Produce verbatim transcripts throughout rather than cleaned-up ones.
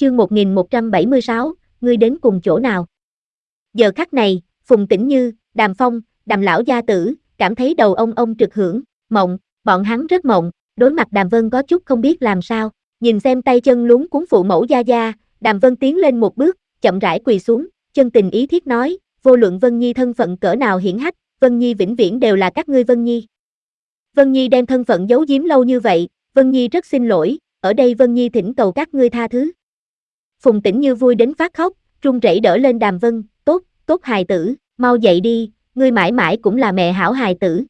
chương một nghìn một trăm bảy mươi sáu, ngươi đến cùng chỗ nào? Giờ khắc này, Phùng Tĩnh Như, Đàm Phong, Đàm lão gia tử, cảm thấy đầu ông ông trực hưởng, mộng, bọn hắn rất mộng, đối mặt Đàm Vân có chút không biết làm sao, nhìn xem tay chân luống cuống phụ mẫu gia gia, Đàm Vân tiến lên một bước, chậm rãi quỳ xuống, chân tình ý thiết nói, vô luận Vân Nhi thân phận cỡ nào hiển hách, Vân Nhi vĩnh viễn đều là các ngươi Vân Nhi. Vân Nhi đem thân phận giấu giếm lâu như vậy, Vân Nhi rất xin lỗi, ở đây Vân Nhi thỉnh cầu các ngươi tha thứ. Phùng Tĩnh Như vui đến phát khóc, run rẩy đỡ lên Đàm Vân, tốt, tốt hài tử, mau dậy đi, ngươi mãi mãi cũng là mẹ hảo hài tử.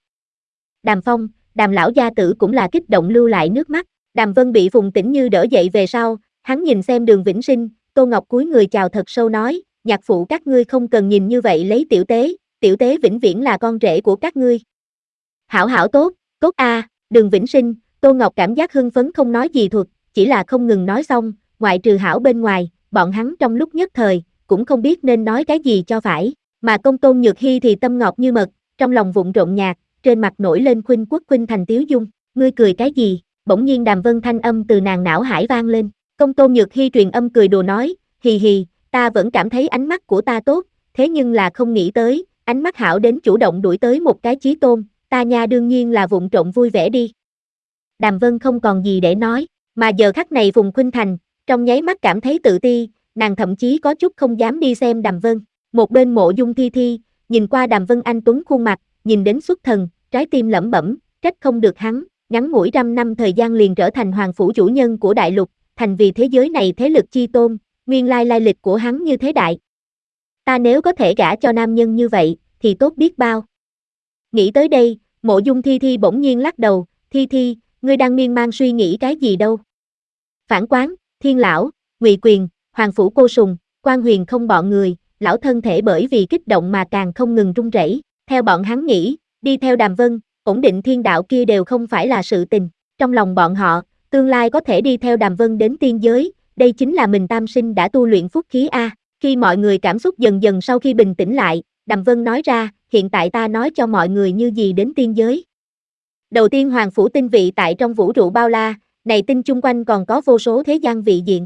Đàm Phong, Đàm lão gia tử cũng là kích động lưu lại nước mắt, Đàm Vân bị Phùng Tĩnh Như đỡ dậy về sau, hắn nhìn xem Đường Vĩnh Sinh, Tô Ngọc cúi người chào thật sâu nói, nhạc phụ các ngươi không cần nhìn như vậy lấy tiểu tế, tiểu tế vĩnh viễn là con rể của các ngươi. Hảo hảo tốt, tốt a, à, Đường Vĩnh Sinh, Tô Ngọc cảm giác hưng phấn không nói gì thuật, chỉ là không ngừng nói xong, ngoại trừ hảo bên ngoài, bọn hắn trong lúc nhất thời, cũng không biết nên nói cái gì cho phải, mà công tôn Nhược Hy thì tâm ngọt như mật, trong lòng vụng trộn nhạt, trên mặt nổi lên khuynh quốc khuynh thành tiếu dung, ngươi cười cái gì, bỗng nhiên Đàm Vân thanh âm từ nàng não hải vang lên, công tôn Nhược Hy truyền âm cười đùa nói, hì hì, ta vẫn cảm thấy ánh mắt của ta tốt, thế nhưng là không nghĩ tới, ánh mắt hảo đến chủ động đuổi tới một cái chí tôn, ta nha đương nhiên là vụng trộn vui vẻ đi. Đàm Vân không còn gì để nói, mà giờ khắc này Phùng Khuynh Thành, trong nháy mắt cảm thấy tự ti, nàng thậm chí có chút không dám đi xem Đàm Vân. Một bên Mộ Dung Thi Thi, nhìn qua Đàm Vân anh tuấn khuôn mặt, nhìn đến xuất thần, trái tim lẩm bẩm, trách không được hắn, ngắn ngủi trăm năm thời gian liền trở thành hoàng phủ chủ nhân của đại lục, thành vì thế giới này thế lực chi tôn, nguyên lai lai lịch của hắn như thế đại. Ta nếu có thể gả cho nam nhân như vậy, thì tốt biết bao. Nghĩ tới đây, Mộ Dung Thi Thi bỗng nhiên lắc đầu, Thi Thi, ngươi đang miên man suy nghĩ cái gì đâu. Phản Quán, Thiên Lão, Ngụy Quyền, Hoàng Phủ Cô Sùng, Quan Huyền không bọn người, lão thân thể bởi vì kích động mà càng không ngừng run rẩy. Theo bọn hắn nghĩ, đi theo Đàm Vân, ổn định thiên đạo kia đều không phải là sự tình. Trong lòng bọn họ, tương lai có thể đi theo Đàm Vân đến tiên giới, đây chính là mình tam sinh đã tu luyện phúc khí a. Khi mọi người cảm xúc dần dần sau khi bình tĩnh lại, Đàm Vân nói ra, hiện tại ta nói cho mọi người như gì đến tiên giới. Đầu tiên Hoàng Phủ tinh vị tại trong vũ trụ bao la, này tinh chung quanh còn có vô số thế gian vị diện.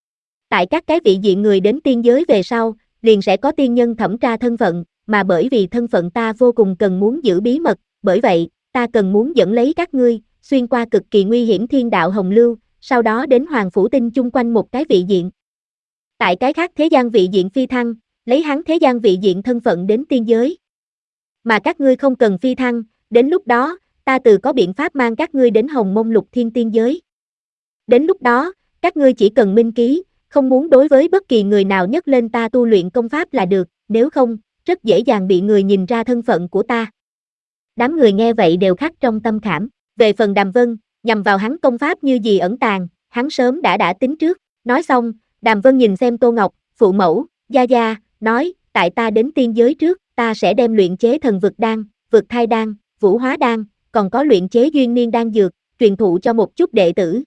Tại các cái vị diện người đến tiên giới về sau, liền sẽ có tiên nhân thẩm tra thân phận, mà bởi vì thân phận ta vô cùng cần muốn giữ bí mật, bởi vậy, ta cần muốn dẫn lấy các ngươi, xuyên qua cực kỳ nguy hiểm thiên đạo hồng lưu, sau đó đến Hoàng Phủ tinh chung quanh một cái vị diện. Tại cái khác thế gian vị diện phi thăng, lấy hắn thế gian vị diện thân phận đến tiên giới. Mà các ngươi không cần phi thăng, đến lúc đó, ta tự có biện pháp mang các ngươi đến Hồng Mông Lục Thiên tiên giới. Đến lúc đó, các ngươi chỉ cần minh ký, không muốn đối với bất kỳ người nào nhắc lên ta tu luyện công pháp là được, nếu không, rất dễ dàng bị người nhìn ra thân phận của ta. Đám người nghe vậy đều khắc trong tâm khảm, về phần Đàm Vân, nhằm vào hắn công pháp như gì ẩn tàng, hắn sớm đã đã tính trước, nói xong, Đàm Vân nhìn xem Tô Ngọc, phụ mẫu, gia gia, nói, tại ta đến tiên giới trước, ta sẽ đem luyện chế thần vực đan, vực thai đan, vũ hóa đan, còn có luyện chế duyên niên đan dược, truyền thụ cho một chút đệ tử.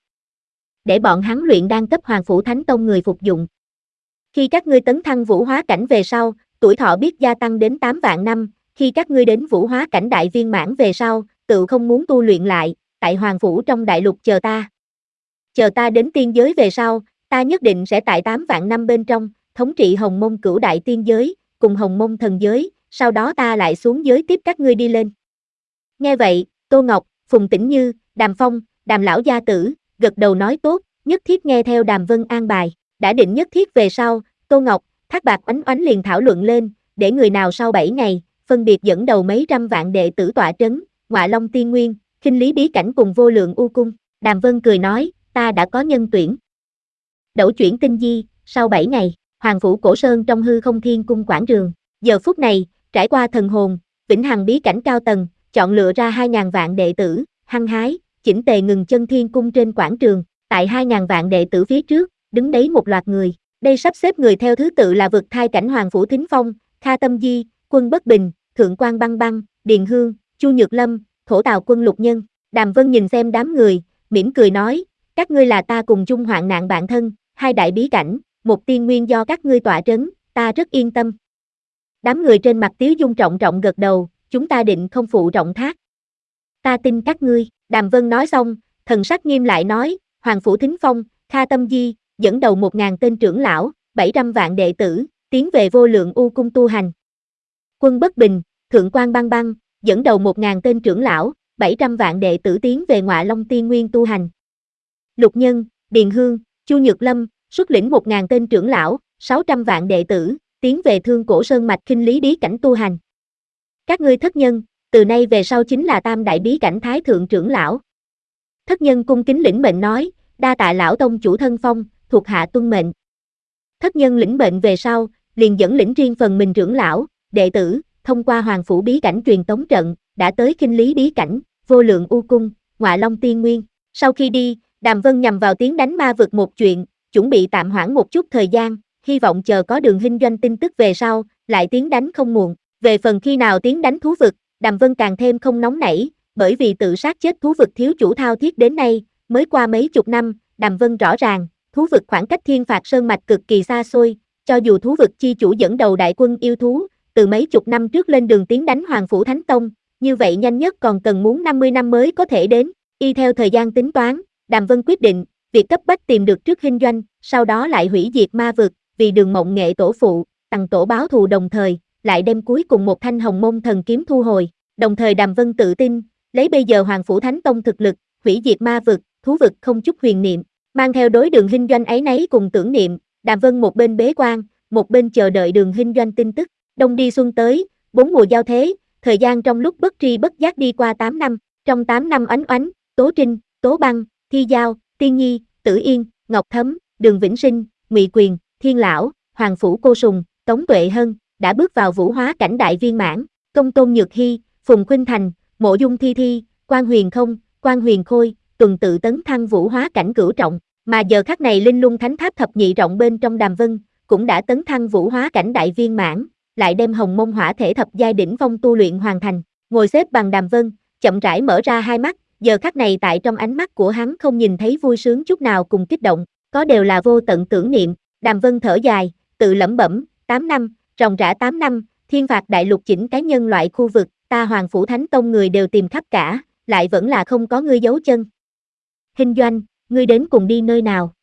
Để bọn hắn luyện đan cấp Hoàng Phủ Thánh Tông người phục dụng. Khi các ngươi tấn thăng vũ hóa cảnh về sau, tuổi thọ biết gia tăng đến tám vạn năm, khi các ngươi đến vũ hóa cảnh đại viên mãn về sau, tự không muốn tu luyện lại, tại Hoàng Phủ trong đại lục chờ ta. Chờ ta đến tiên giới về sau, ta nhất định sẽ tại tám vạn năm bên trong, thống trị Hồng Mông cửu đại tiên giới, cùng Hồng Mông thần giới, sau đó ta lại xuống giới tiếp các ngươi đi lên. Nghe vậy, Tô Ngọc, Phùng Tĩnh Như, Đàm Phong, Đàm lão gia tử, gật đầu nói tốt, nhất thiết nghe theo Đàm Vân an bài, đã định nhất thiết về sau, Tô Ngọc, Thác Bạt Oánh Oánh liền thảo luận lên, để người nào sau bảy ngày, phân biệt dẫn đầu mấy trăm vạn đệ tử tọa trấn, Ngọa Long Tiên Nguyên, Khinh Lý Bí Cảnh cùng Vô Lượng U Cung, Đàm Vân cười nói, ta đã có nhân tuyển. Đẩu chuyển tinh di, sau bảy ngày, Hoàng Phủ Cổ Sơn trong hư không thiên cung quảng trường, giờ phút này, trải qua thần hồn, vĩnh hằng bí cảnh cao tầng, chọn lựa ra hai ngàn vạn đệ tử, hăng hái, chỉnh tề ngừng chân thiên cung trên quảng trường, tại hai ngàn vạn đệ tử phía trước, đứng đấy một loạt người, đây sắp xếp người theo thứ tự là vực thai cảnh Hoàng Phủ Thính Phong, Kha Tâm Di, Quân Bất Bình, Thượng Quan Băng Băng, Điền Hương, Chu Nhược Lâm, Thổ Tào Quân Lục Nhân, Đàm Vân nhìn xem đám người, mỉm cười nói, các ngươi là ta cùng chung hoạn nạn bạn thân, hai đại bí cảnh, một tiên nguyên do các ngươi tọa trấn, ta rất yên tâm. Đám người trên mặt Tiếu Dung trọng trọng gật đầu, chúng ta định không phụ trọng thác. Ta tin các ngươi, Đàm Vân nói xong, thần sắc nghiêm lại nói, Hoàng Phủ Thính Phong, Kha Tâm Di, dẫn đầu một ngàn tên trưởng lão, bảy trăm vạn đệ tử, tiến về vô lượng u cung tu hành. Quân Bất Bình, Thượng quan Băng Băng, dẫn đầu một ngàn tên trưởng lão, bảy trăm vạn đệ tử tiến về Ngọa Long Tiên Nguyên tu hành. Lục Nhân, Điền Hương, Chu Nhược Lâm, xuất lĩnh một ngàn tên trưởng lão, sáu trăm vạn đệ tử, tiến về Thương Cổ Sơn mạch Khinh Lý bí cảnh tu hành. Các ngươi thất nhân, từ nay về sau chính là Tam đại bí cảnh Thái thượng trưởng lão. Thất nhân cung kính lĩnh mệnh nói, đa tạ lão tông chủ thân phong, thuộc hạ tuân mệnh. Thất nhân lĩnh mệnh về sau, liền dẫn lĩnh riêng phần mình trưởng lão, đệ tử, thông qua Hoàng phủ bí cảnh truyền tống trận, đã tới Khinh Lý bí cảnh, Vô lượng u cung, Ngọa Long Tiên Nguyên. Sau khi đi, Đàm Vân nhằm vào tiến đánh ma vực một chuyện, chuẩn bị tạm hoãn một chút thời gian, hy vọng chờ có Đường Hinh Doanh tin tức về sau, lại tiến đánh không muộn. Về phần khi nào tiến đánh thú vực, Đàm Vân càng thêm không nóng nảy, bởi vì tự sát chết thú vực thiếu chủ thao thiết đến nay, mới qua mấy chục năm, Đàm Vân rõ ràng, thú vực khoảng cách Thiên Phạt Sơn mạch cực kỳ xa xôi, cho dù thú vực chi chủ dẫn đầu đại quân yêu thú, từ mấy chục năm trước lên đường tiến đánh Hoàng phủ Thánh Tông, như vậy nhanh nhất còn cần muốn năm mươi năm mới có thể đến. Y theo thời gian tính toán, Đàm Vân quyết định, việc cấp bách tìm được trước Hinh Doanh, sau đó lại hủy diệt ma vực, vì Đường Mộng Nghệ tổ phụ, Tằng tổ báo thù đồng thời, lại đem cuối cùng một thanh Hồng Môn thần kiếm thu hồi. Đồng thời Đàm Vân tự tin, lấy bây giờ Hoàng phủ Thánh Tông thực lực, hủy diệt ma vực, thú vực không chút huyền niệm, mang theo đối Đường Hinh Doanh ấy nấy cùng tưởng niệm, Đàm Vân một bên bế quan, một bên chờ đợi Đường Hinh Doanh tin tức. Đông đi xuân tới, bốn mùa giao thế, thời gian trong lúc bất tri bất giác đi qua tám năm, trong tám năm Oánh Oánh, Tố Trinh, Tố Băng, Thi Giao, Tiên Nhi, Tử Yên, Ngọc Thấm, Đường Vĩnh Sinh, Ngụy Quyền, Thiên Lão, Hoàng phủ Cô Sùng, Tống Tuệ Hân, đã bước vào vũ hóa cảnh đại viên mãn, Công Tôn Nhược Hy, Phùng Khuynh Thành, Mộ Dung Thi Thi, Quan Huyền Không, Quan Huyền Khôi, tuần tự tấn thăng vũ hóa cảnh cửu trọng, mà giờ khắc này Linh Lung Thánh Tháp thập nhị trọng bên trong Đàm Vân, cũng đã tấn thăng vũ hóa cảnh đại viên mãn, lại đem Hồng Mông Hỏa thể thập giai đỉnh phong tu luyện hoàn thành, ngồi xếp bằng Đàm Vân, chậm rãi mở ra hai mắt, giờ khắc này tại trong ánh mắt của hắn không nhìn thấy vui sướng chút nào cùng kích động, có đều là vô tận tưởng niệm. Đàm Vân thở dài, tự lẩm bẩm, tám năm, ròng rã tám năm, Thiên Phạt đại lục chỉnh cái nhân loại khu vực, ta Hoàng phủ Thánh Tông người đều tìm khắp cả, lại vẫn là không có ngươi dấu chân. Hinh Doanh, ngươi đến cùng đi nơi nào?